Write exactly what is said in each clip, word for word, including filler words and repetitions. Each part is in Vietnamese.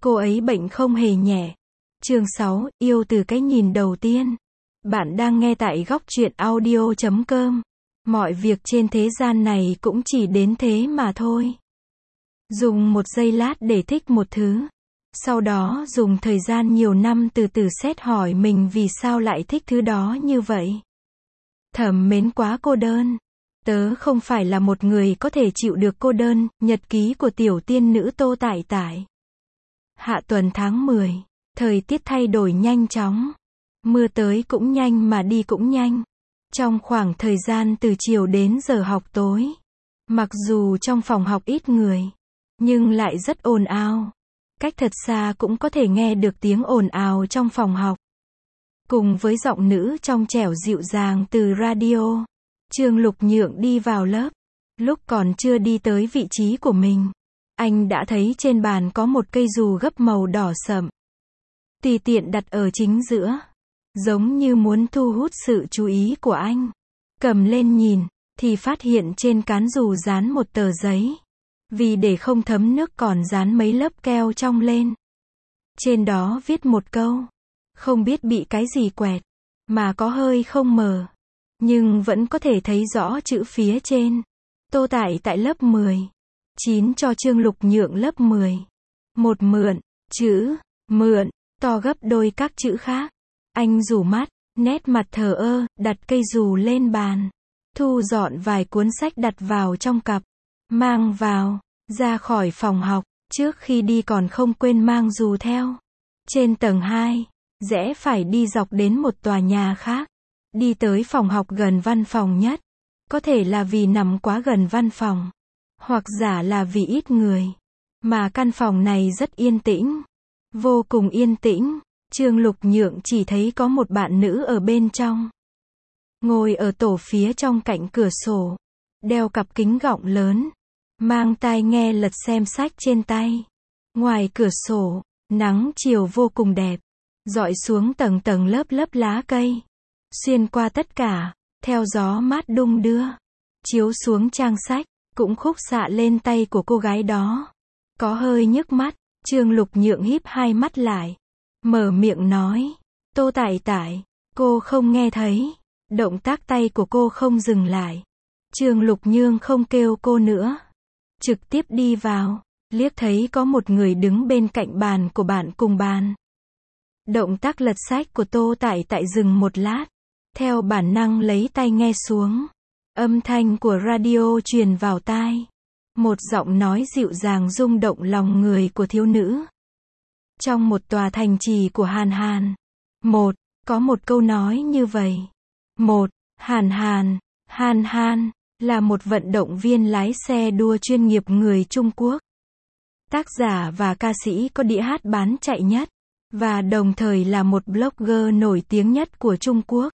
cô ấy bệnh không hề nhẹ. Chương sáu, yêu từ cái nhìn đầu tiên. Bạn đang nghe tại góc truyện audio chấm com. Mọi việc trên thế gian này cũng chỉ đến thế mà thôi. Dùng một giây lát để thích một thứ. Sau đó dùng thời gian nhiều năm từ từ xét hỏi mình vì sao lại thích thứ đó như vậy. Thầm mến quá cô đơn. Tớ không phải là một người có thể chịu được cô đơn. Nhật ký của tiểu tiên nữ Tô Tải Tải. Hạ tuần tháng mười. Thời tiết thay đổi nhanh chóng. Mưa tới cũng nhanh mà đi cũng nhanh. Trong khoảng thời gian từ chiều đến giờ học tối. Mặc dù trong phòng học ít người, nhưng lại rất ồn ào. Cách thật xa cũng có thể nghe được tiếng ồn ào trong phòng học. Cùng với giọng nữ trong trẻo dịu dàng từ radio, Trương Lục Nhượng đi vào lớp. Lúc còn chưa đi tới vị trí của mình, anh đã thấy trên bàn có một cây dù gấp màu đỏ sậm. Tùy tiện đặt ở chính giữa, giống như muốn thu hút sự chú ý của anh. Cầm lên nhìn, thì phát hiện trên cán dù dán một tờ giấy. Vì để không thấm nước còn dán mấy lớp keo trong lên. Trên đó viết một câu. Không biết bị cái gì quẹt, mà có hơi không mờ. Nhưng vẫn có thể thấy rõ chữ phía trên. Tô Tải tại lớp mười. chín cho Trương Lục Nhượng lớp mười. Một mượn, chữ, mượn, to gấp đôi các chữ khác. Anh rủ mắt, nét mặt thờ ơ, đặt cây dù lên bàn. Thu dọn vài cuốn sách đặt vào trong cặp. Mang vào, ra khỏi phòng học, trước khi đi còn không quên mang dù theo. Trên tầng hai, rẽ phải đi dọc đến một tòa nhà khác. Đi tới phòng học gần văn phòng nhất. Có thể là vì nằm quá gần văn phòng. Hoặc giả là vì ít người. Mà căn phòng này rất yên tĩnh. Vô cùng yên tĩnh. Trương Lục Nhượng chỉ thấy có một bạn nữ ở bên trong. Ngồi ở tổ phía trong cạnh cửa sổ. Đeo cặp kính gọng lớn. Mang tai nghe lật xem sách trên tay. Ngoài cửa sổ, nắng chiều vô cùng đẹp. Rọi xuống tầng tầng lớp lớp lá cây. Xuyên qua tất cả, theo gió mát đung đưa. Chiếu xuống trang sách, cũng khúc xạ lên tay của cô gái đó. Có hơi nhức mắt, Trương Lục Nhượng híp hai mắt lại. Mở miệng nói, Tô Tải Tải, cô không nghe thấy. Động tác tay của cô không dừng lại. Trương Lục Nhượng không kêu cô nữa. Trực tiếp đi vào, liếc thấy có một người đứng bên cạnh bàn của bạn cùng bàn. Động tác lật sách của Tô Tải Tải dừng một lát. Theo bản năng lấy tay nghe xuống. Âm thanh của radio truyền vào tai. Một giọng nói dịu dàng rung động lòng người của thiếu nữ. Trong một tòa thành trì của Hàn Hàn. Một, có một câu nói như vậy. Một, Hàn Hàn, Hàn Hàn, là một vận động viên lái xe đua chuyên nghiệp người Trung Quốc. Tác giả và ca sĩ có đĩa hát bán chạy nhất. Và đồng thời là một blogger nổi tiếng nhất của Trung Quốc.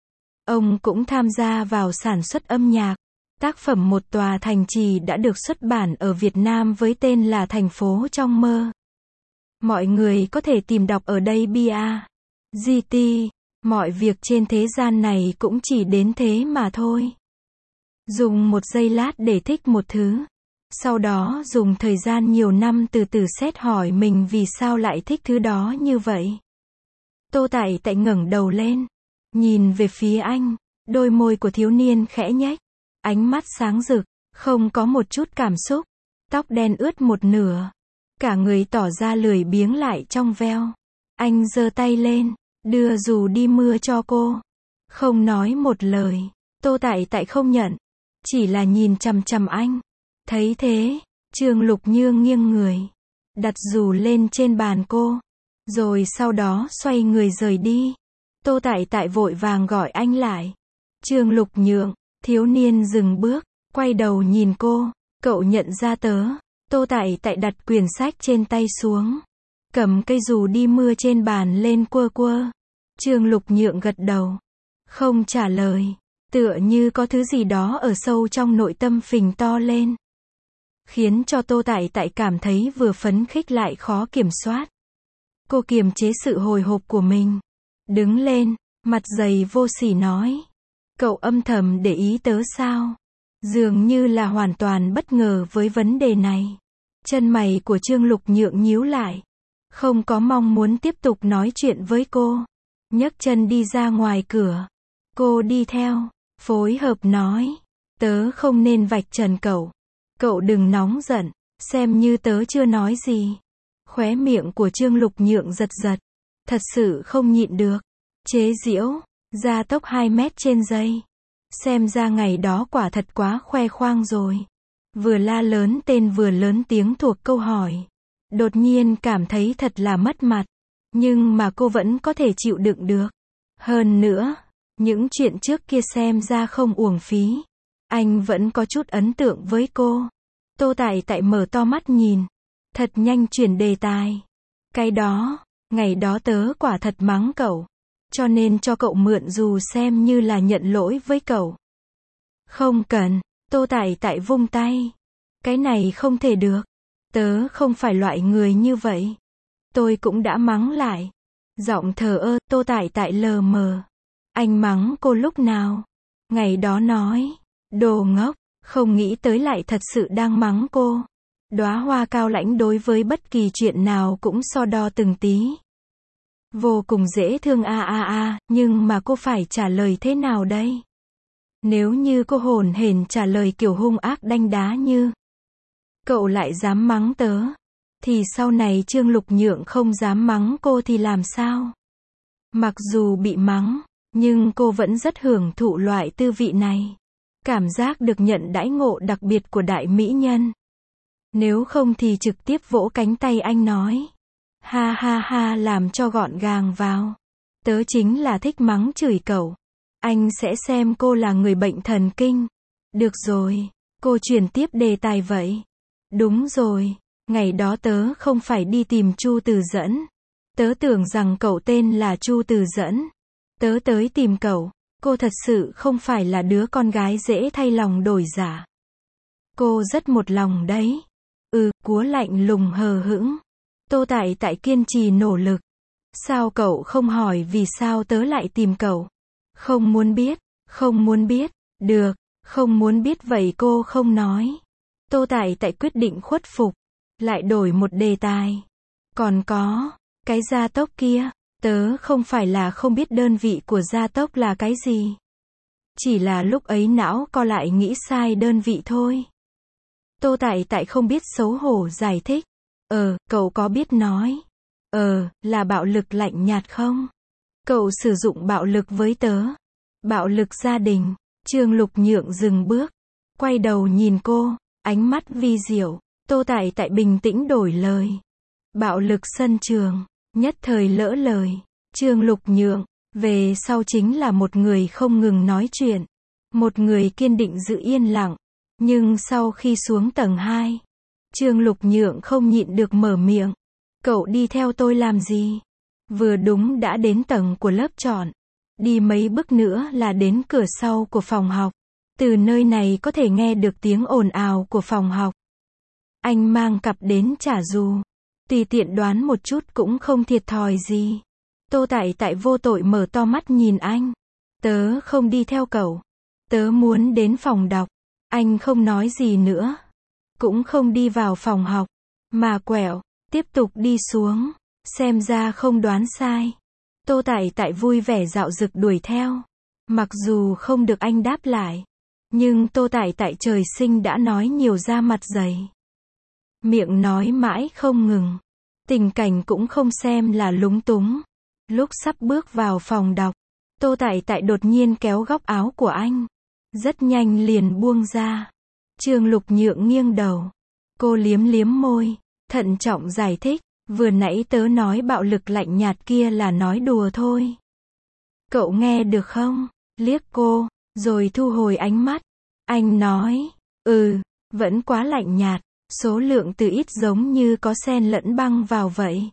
Ông cũng tham gia vào sản xuất âm nhạc. Tác phẩm Một tòa thành trì đã được xuất bản ở Việt Nam với tên là Thành phố trong mơ. Mọi người có thể tìm đọc ở đây bia. giê tê. Mọi việc trên thế gian này cũng chỉ đến thế mà thôi. Dùng một giây lát để thích một thứ. Sau đó dùng thời gian nhiều năm từ từ xét hỏi mình vì sao lại thích thứ đó như vậy. Tô Tải Tải ngẩng đầu lên. Nhìn về phía anh. Đôi môi của thiếu niên khẽ nhếch. Ánh mắt sáng rực. Không có một chút cảm xúc. Tóc đen ướt một nửa. Cả người tỏ ra lười biếng lại trong veo. Anh giơ tay lên. Đưa dù đi mưa cho cô. Không nói một lời. Tô Tải Tải không nhận. Chỉ là nhìn chằm chằm anh. Thấy thế, Trương Lục Nhượng nghiêng người. Đặt dù lên trên bàn cô. Rồi sau đó xoay người rời đi. Tô Tải Tải vội vàng gọi anh lại. Trương Lục Nhượng, thiếu niên dừng bước, quay đầu nhìn cô. Cậu nhận ra tớ. Tô Tải Tải đặt quyển sách trên tay xuống. Cầm cây dù đi mưa trên bàn lên quơ quơ. Trương Lục Nhượng gật đầu. Không trả lời. Tựa như có thứ gì đó ở sâu trong nội tâm phình to lên. Khiến cho Tô Tải Tải cảm thấy vừa phấn khích lại khó kiểm soát. Cô kiềm chế sự hồi hộp của mình. Đứng lên, mặt dày vô sỉ nói. Cậu âm thầm để ý tớ sao? Dường như là hoàn toàn bất ngờ với vấn đề này. Chân mày của Trương Lục Nhượng nhíu lại. Không có mong muốn tiếp tục nói chuyện với cô. Nhấc chân đi ra ngoài cửa. Cô đi theo, phối hợp nói. Tớ không nên vạch trần cậu. Cậu đừng nóng giận, xem như tớ chưa nói gì. Khóe miệng của Trương Lục Nhượng giật giật. Thật sự không nhịn được. Chế giễu, gia tốc hai mét trên giây. Xem ra ngày đó quả thật quá khoe khoang rồi. Vừa la lớn tên vừa lớn tiếng thuộc câu hỏi. Đột nhiên cảm thấy thật là mất mặt. Nhưng mà cô vẫn có thể chịu đựng được. Hơn nữa, những chuyện trước kia xem ra không uổng phí. Anh vẫn có chút ấn tượng với cô. Tô Tại Tại mở to mắt nhìn. Thật nhanh chuyển đề tài. Cái đó, ngày đó tớ quả thật mắng cậu. Cho nên cho cậu mượn dù xem như là nhận lỗi với cậu. Không cần, Tô Tại Tại vung tay. Cái này không thể được. Tớ không phải loại người như vậy. Tôi cũng đã mắng lại. Giọng thờ ơ, Tô Tại Tại lờ mờ. Anh mắng cô lúc nào? Ngày đó nói. Đồ ngốc, không nghĩ tới lại thật sự đang mắng cô. Đóa hoa cao lãnh đối với bất kỳ chuyện nào cũng so đo từng tí. Vô cùng dễ thương a a a, nhưng mà cô phải trả lời thế nào đây? Nếu như cô hồn hển trả lời kiểu hung ác đanh đá như cậu lại dám mắng tớ, thì sau này Trương Lục Nhượng không dám mắng cô thì làm sao? Mặc dù bị mắng, nhưng cô vẫn rất hưởng thụ loại tư vị này. Cảm giác được nhận đãi ngộ đặc biệt của đại mỹ nhân. Nếu không thì trực tiếp vỗ cánh tay anh nói. Ha ha ha, làm cho gọn gàng vào. Tớ chính là thích mắng chửi cậu. Anh sẽ xem cô là người bệnh thần kinh. Được rồi, cô chuyển tiếp đề tài vậy. Đúng rồi, ngày đó tớ không phải đi tìm Chu Từ Dẫn. Tớ tưởng rằng cậu tên là Chu Từ Dẫn. Tớ tới tìm cậu, cô thật sự không phải là đứa con gái dễ thay lòng đổi dạ. Cô rất một lòng đấy. Ừ, Cúa lạnh lùng hờ hững. Tô Tại Tại kiên trì nỗ lực. Sao cậu không hỏi vì sao tớ lại tìm cậu? Không muốn biết, không muốn biết. Được, không muốn biết vậy cô không nói. Tô Tại Tại quyết định khuất phục. Lại đổi một đề tài. Còn có, cái gia tốc kia, tớ không phải là không biết đơn vị của gia tốc là cái gì. Chỉ là lúc ấy não co lại nghĩ sai đơn vị thôi. Tô Tại Tại không biết xấu hổ giải thích. Ờ, cậu có biết nói. Ờ, là bạo lực lạnh nhạt không? Cậu sử dụng bạo lực với tớ. Bạo lực gia đình. Trương Lục Nhượng dừng bước. Quay đầu nhìn cô, ánh mắt vi diệu. Tô Tại Tại bình tĩnh đổi lời. Bạo lực sân trường. Nhất thời lỡ lời. Trương Lục Nhượng, về sau chính là một người không ngừng nói chuyện. Một người kiên định giữ yên lặng. Nhưng sau khi xuống tầng hai, Trương Lục Nhượng không nhịn được mở miệng. Cậu đi theo tôi làm gì? Vừa đúng đã đến tầng của lớp chọn. Đi mấy bước nữa là đến cửa sau của phòng học. Từ nơi này có thể nghe được tiếng ồn ào của phòng học. Anh mang cặp đến trả dù. Tùy tiện đoán một chút cũng không thiệt thòi gì. Tô Tại Tại vô tội mở to mắt nhìn anh. Tớ không đi theo cậu. Tớ muốn đến phòng đọc. Anh không nói gì nữa. Cũng không đi vào phòng học. Mà quẹo, tiếp tục đi xuống. Xem ra không đoán sai. Tô Tại Tại vui vẻ dạo dực đuổi theo. Mặc dù không được anh đáp lại. Nhưng Tô Tại Tại trời sinh đã nói nhiều ra mặt dày. Miệng nói mãi không ngừng. Tình cảnh cũng không xem là lúng túng. Lúc sắp bước vào phòng đọc, Tô Tại Tại đột nhiên kéo góc áo của anh. Rất nhanh liền buông ra. Trương Lục Nhượng nghiêng đầu. Cô liếm liếm môi, thận trọng giải thích. Vừa nãy tớ nói bạo lực lạnh nhạt kia là nói đùa thôi. Cậu nghe được không? Liếc cô, rồi thu hồi ánh mắt. Anh nói, ừ, vẫn quá lạnh nhạt. Số lượng từ ít giống như có xen lẫn băng vào vậy.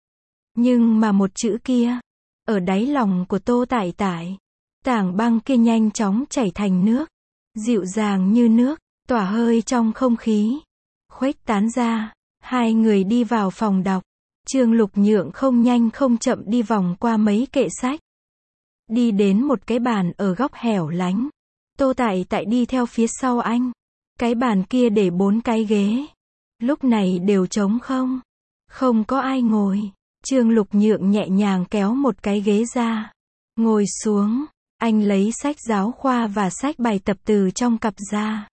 Nhưng mà một chữ kia, ở đáy lòng của Tô Tại Tại, tảng băng kia nhanh chóng chảy thành nước, dịu dàng như nước, tỏa hơi trong không khí, khuếch tán ra. Hai người đi vào phòng đọc. Trương Lục Nhượng không nhanh không chậm đi vòng qua mấy kệ sách. Đi đến một cái bàn ở góc hẻo lánh. Tô Tại Tại đi theo phía sau anh. Cái bàn kia để bốn cái ghế. Lúc này đều trống không. Không có ai ngồi. Trương Lục Nhượng nhẹ nhàng kéo một cái ghế ra. Ngồi xuống. Anh lấy sách giáo khoa và sách bài tập từ trong cặp ra.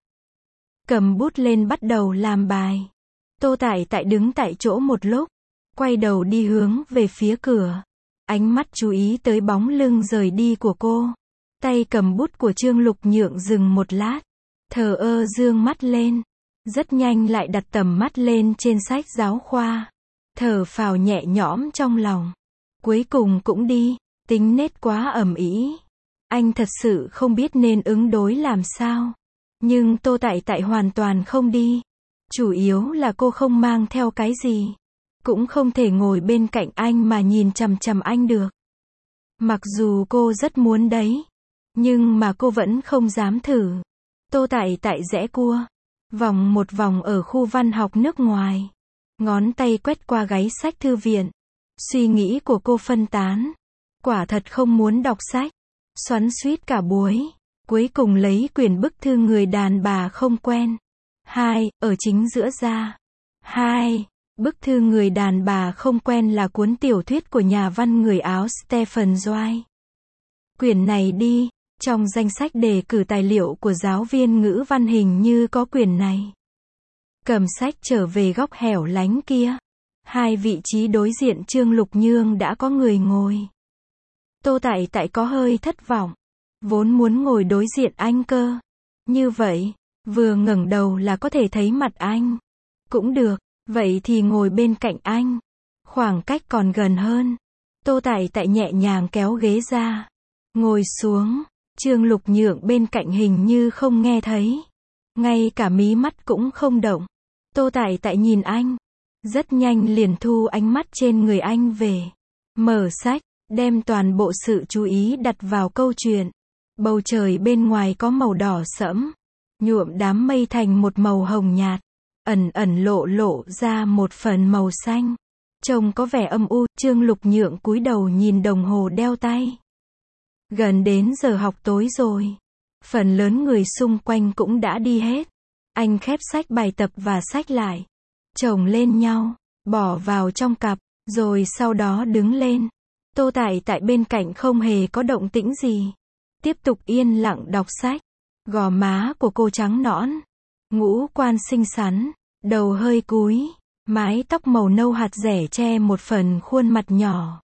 Cầm bút lên bắt đầu làm bài. Tô Tại Tại đứng tại chỗ một lúc. Quay đầu đi hướng về phía cửa. Ánh mắt chú ý tới bóng lưng rời đi của cô. Tay cầm bút của Trương Lục Nhượng dừng một lát. Thờ ơ dương mắt lên. Rất nhanh lại đặt tầm mắt lên trên sách giáo khoa. Thở phào nhẹ nhõm trong lòng. Cuối cùng cũng đi. Tính nết quá ầm ĩ. Anh thật sự không biết nên ứng đối làm sao. Nhưng Tô Tại Tại hoàn toàn không đi. Chủ yếu là cô không mang theo cái gì. Cũng không thể ngồi bên cạnh anh mà nhìn chằm chằm anh được. Mặc dù cô rất muốn đấy. Nhưng mà cô vẫn không dám thử. Tô Tại Tại rẽ cua. Vòng một vòng ở khu văn học nước ngoài. Ngón tay quét qua gáy sách thư viện. Suy nghĩ của cô phân tán. Quả thật không muốn đọc sách. Xoắn xuýt cả buổi. Cuối cùng lấy quyển bức thư người đàn bà không quen. Hai, ở chính giữa ra. Hai, bức thư người đàn bà không quen là cuốn tiểu thuyết của nhà văn người Áo Stephen Zweig. Quyển này đi, trong danh sách đề cử tài liệu của giáo viên ngữ văn hình như có quyển này. Cầm sách trở về góc hẻo lánh kia. Hai vị trí đối diện Trương Lục Nhượng đã có người ngồi. Tô Tại Tại có hơi thất vọng. Vốn muốn ngồi đối diện anh cơ. Như vậy, vừa ngẩng đầu là có thể thấy mặt anh. Cũng được, vậy thì ngồi bên cạnh anh. Khoảng cách còn gần hơn. Tô Tại Tại nhẹ nhàng kéo ghế ra. Ngồi xuống. Trương Lục Nhượng bên cạnh hình như không nghe thấy. Ngay cả mí mắt cũng không động. Tô Tại Tại nhìn anh. Rất nhanh liền thu ánh mắt trên người anh về. Mở sách, đem toàn bộ sự chú ý đặt vào câu chuyện. Bầu trời bên ngoài có màu đỏ sẫm. Nhuộm đám mây thành một màu hồng nhạt. Ẩn ẩn lộ lộ ra một phần màu xanh. Trông có vẻ âm u. Trương Lục Nhượng cúi đầu nhìn đồng hồ đeo tay. Gần đến giờ học tối rồi. Phần lớn người xung quanh cũng đã đi hết. Anh khép sách bài tập và sách lại. Chồng lên nhau. Bỏ vào trong cặp. Rồi sau đó đứng lên. Tô Tại Tại bên cạnh không hề có động tĩnh gì. Tiếp tục yên lặng đọc sách. Gò má của cô trắng nõn. Ngũ quan xinh xắn. Đầu hơi cúi. Mái tóc màu nâu hạt rẻ che một phần khuôn mặt nhỏ.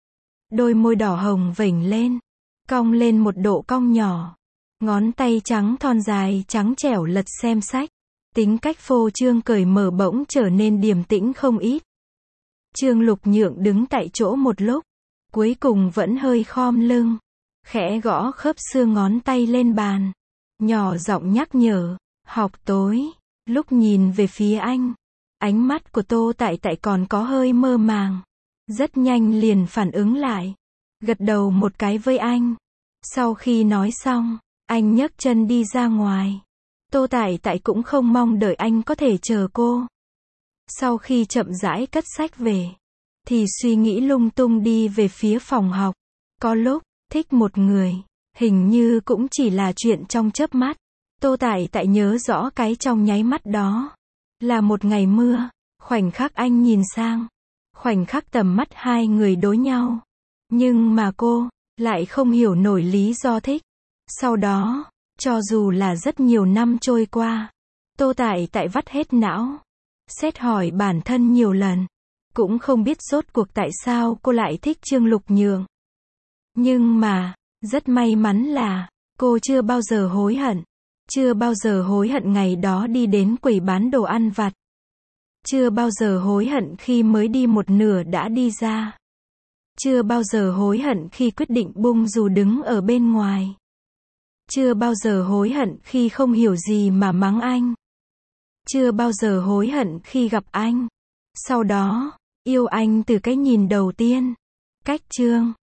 Đôi môi đỏ hồng vểnh lên. Cong lên một độ cong nhỏ. Ngón tay trắng thon dài trắng trẻo lật xem sách. Tính cách phô trương cởi mở bỗng trở nên điềm tĩnh không ít. Trương Lục Nhượng đứng tại chỗ một lúc. Cuối cùng vẫn hơi khom lưng. Khẽ gõ khớp xương ngón tay lên bàn. Nhỏ giọng nhắc nhở. Học tối. Lúc nhìn về phía anh. Ánh mắt của Tô Tại Tại còn có hơi mơ màng. Rất nhanh liền phản ứng lại. Gật đầu một cái với anh. Sau khi nói xong, anh nhấc chân đi ra ngoài. Tô Tại Tại cũng không mong đợi anh có thể chờ cô. Sau khi chậm rãi cất sách về, thì suy nghĩ lung tung đi về phía phòng học. Có lúc, thích một người, hình như cũng chỉ là chuyện trong chớp mắt. Tô Tại Tại nhớ rõ cái trong nháy mắt đó. Là một ngày mưa, khoảnh khắc anh nhìn sang. Khoảnh khắc tầm mắt hai người đối nhau. Nhưng mà cô, lại không hiểu nổi lý do thích. Sau đó, cho dù là rất nhiều năm trôi qua, Tô Tại Tại vắt hết não. Xét hỏi bản thân nhiều lần. Cũng không biết rốt cuộc tại sao cô lại thích Trương Lục Nhượng. Nhưng mà, rất may mắn là, cô chưa bao giờ hối hận. Chưa bao giờ hối hận ngày đó đi đến quầy bán đồ ăn vặt. Chưa bao giờ hối hận khi mới đi một nửa đã đi ra. Chưa bao giờ hối hận khi quyết định bung dù đứng ở bên ngoài. Chưa bao giờ hối hận khi không hiểu gì mà mắng anh. Chưa bao giờ hối hận khi gặp anh. Sau đó, yêu anh từ cái nhìn đầu tiên. Cách chương